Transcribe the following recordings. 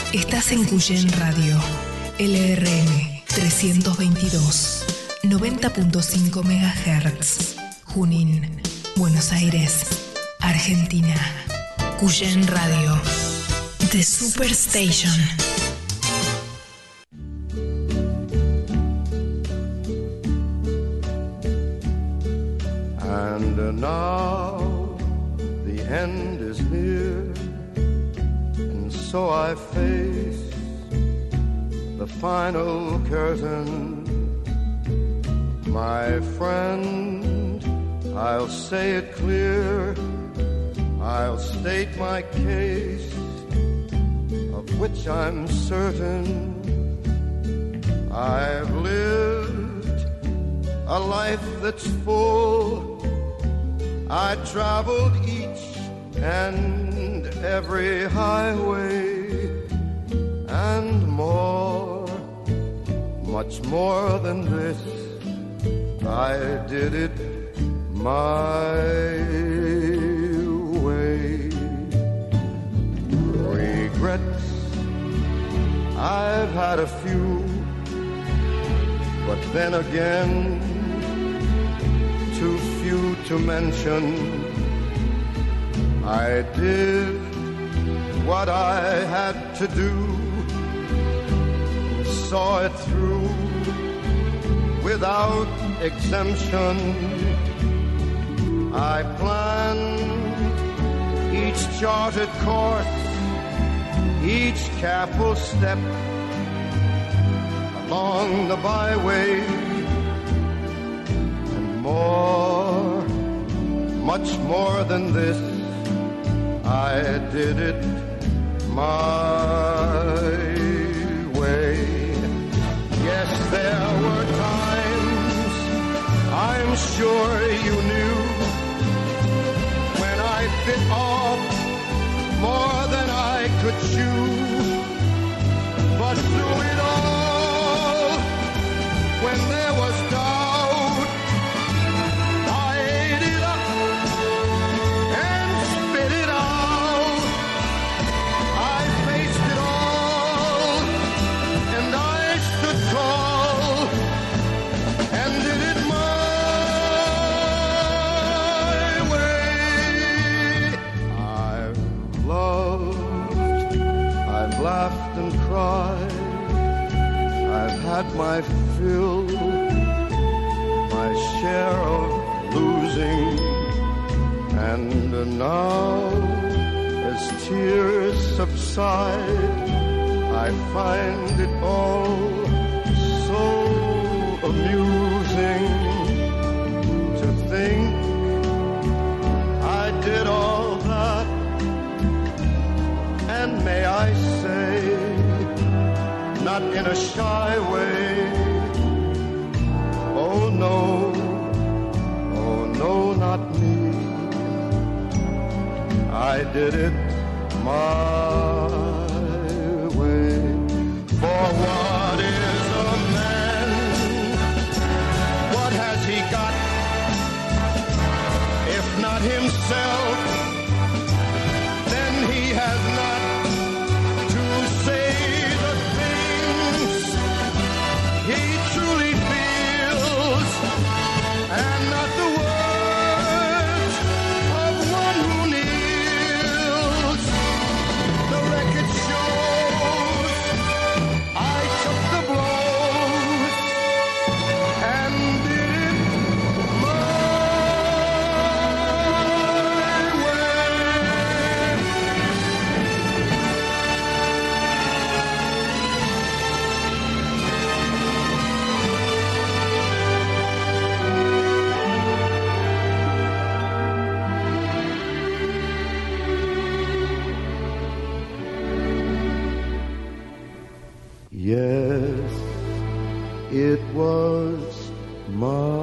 Estás en Cuyen Radio, LRM 322, 90.5 MHz, Junín, Buenos Aires, Argentina. Cuyen Radio, The Superstation. And now the end is near, and so I face the final curtain. My friend, I'll say it clear, I'll state my case, of which I'm certain. I've lived a life that's full. I traveled each and every highway and more, much more than this. I did it my way. Regrets, I've had a few, but then again, too few to mention. I did what I had to do, saw it through without exemption. I planned each charted course, each careful step along the byway, and more, much more than this, I did it my way. Yes, there were times, I'm sure you knew, when I bit off more than I could chew. But through it all, when there was doubt, I ate it up and spit it out. I faced it all, and I stood tall, and did it my way. I've loved, I've laughed and cried, I've had my fill, my share of losing, and now, as tears subside, I find it all so amusing to think I did all that, and may I say, not in a shy way, oh no, not me. I did it my way. For what is a man? What has he got? If not himself, then he has not to say the things he truly feels, and not the words of one who kneels. The record shows I took the blows and did it my Yes, it was my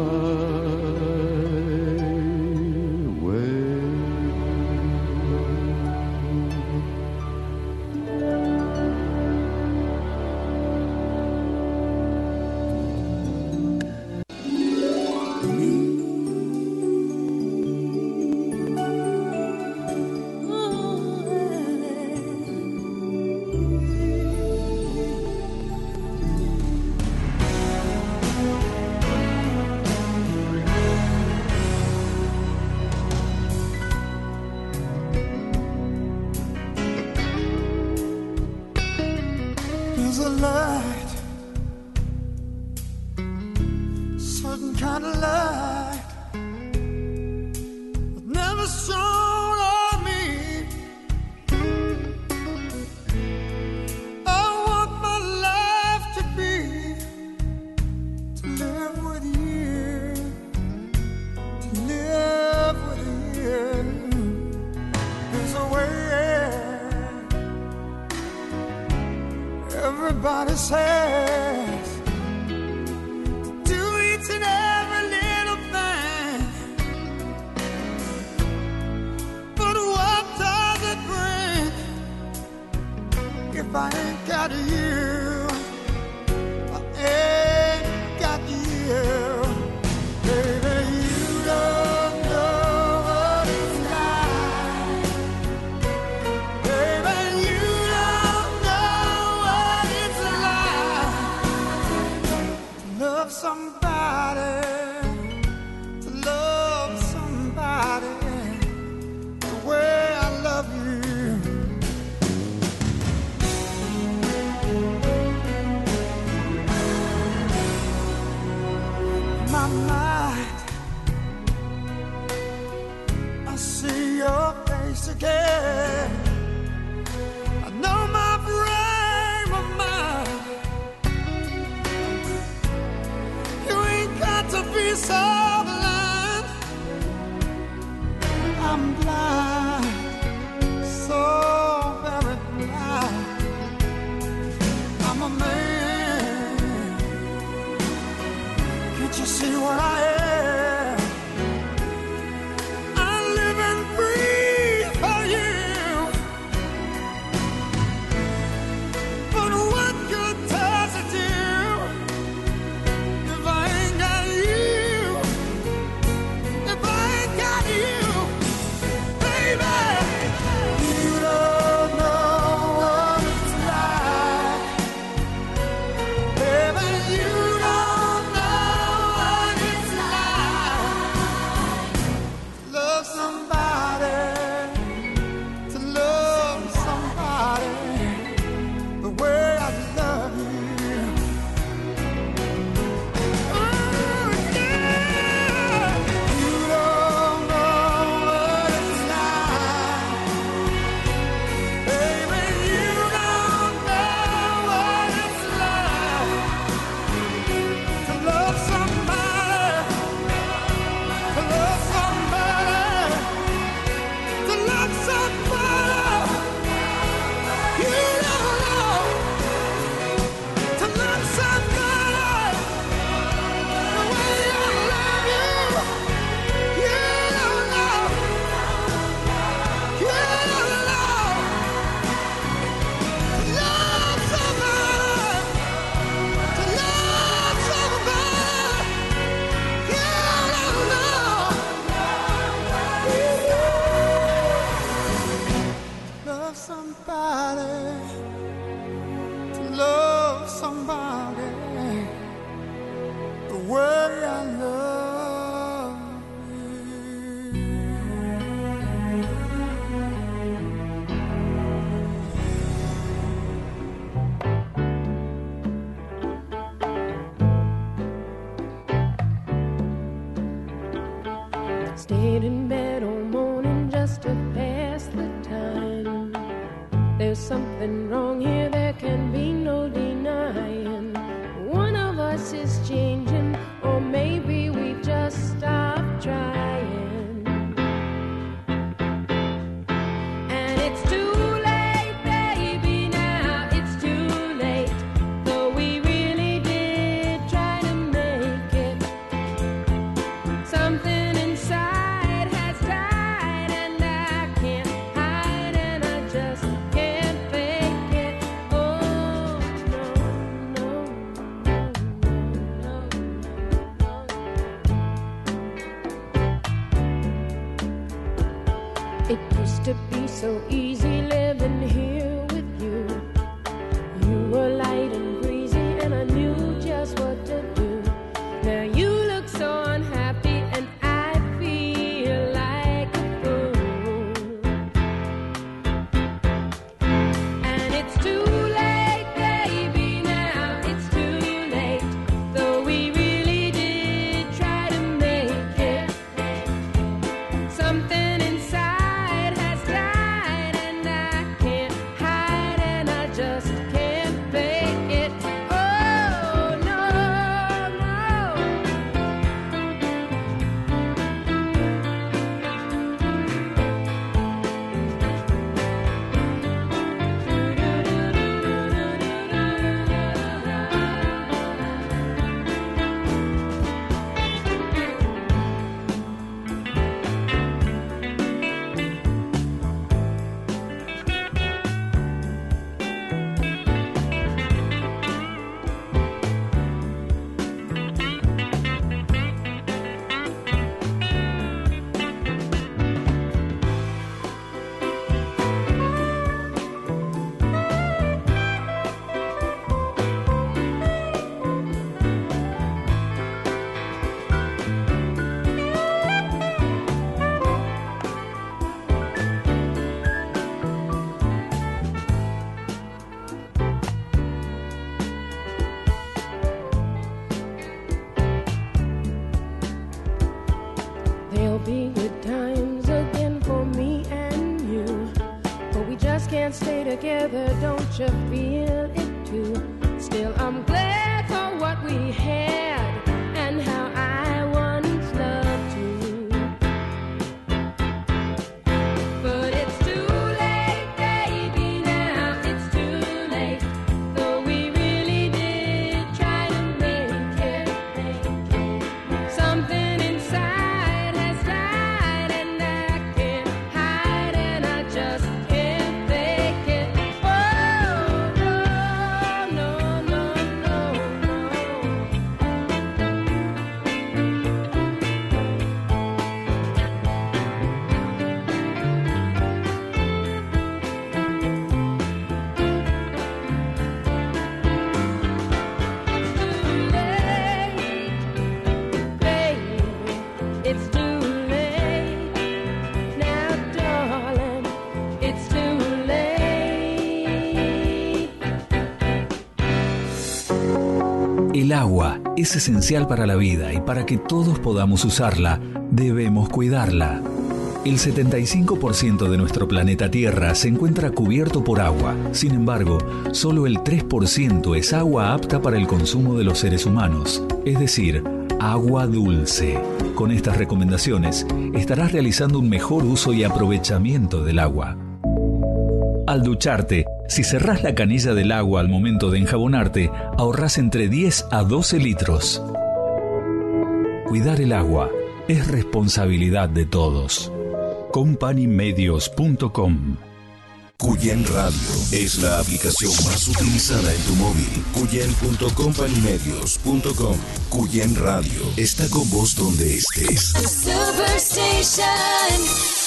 way. There's a light, certain kind of light that never shone on me. I want my life to be to live with you, to live with you. There's a way. Everybody says do each and every little thing, but what does it bring if I ain't got you? I ain't got you. Baby, you don't know what it's like. Baby, you don't know what it's like to love somebody, to love somebody the way I love you. My mind, I see your face again. I know my frame of mind. You ain't got to be so blind. I'm blind, so very blind. I'm a man. Can't you see what I am? I'm living free for you. But what good does it do if I ain't got you? If I ain't got you, baby, you don't know what it's like. Baby, you don't know what it's like to love somebody, to love somebody the way I love you. Oh, yeah. You don't know what it's like. Baby, you don't know what it's like to love somebody, to love somebody, to love somebody. You don't know to love somebody the way I love you. You don't know. You don't know to love somebody, to love somebody. You don't know. Love somebody, to love somebody the way I love you. Stayed in bed all morning just to pass the time. There's something wrong here, there can be no denying. One of us is changing, or maybe we just stopped trying. And it's too late, baby, now it's too late. Though we really did try to make it. Something inside has died, and I can't hide, and I just can't fake it. Oh, no, no, no, no, no. stay together, don't you feel it too? Still, I'm glad for what we had and how I once loved you. But it's too late, baby, now it's too late. Though we really did try to make it. Something inside has died and I can't hide and I just can't fake it. Oh, no, no, no, no, no. It's too late, baby. Now, darling, it's too late. El agua es esencial para la vida y para que todos podamos usarla, debemos cuidarla. El 75% de nuestro planeta Tierra se encuentra cubierto por agua. Sin embargo, solo el 3% es agua apta para el consumo de los seres humanos, es decir, agua dulce. Con estas recomendaciones, estarás realizando un mejor uso y aprovechamiento del agua. Al ducharte, si cerrás la canilla del agua al momento de enjabonarte, ahorrás entre 10 a 12 litros. Cuidar el agua es responsabilidad de todos. Companymedios.com. Cuyen Radio es la aplicación más utilizada en tu móvil. Cuyen.companymedios.com. Cuyen Radio está con vos donde estés. Superstation.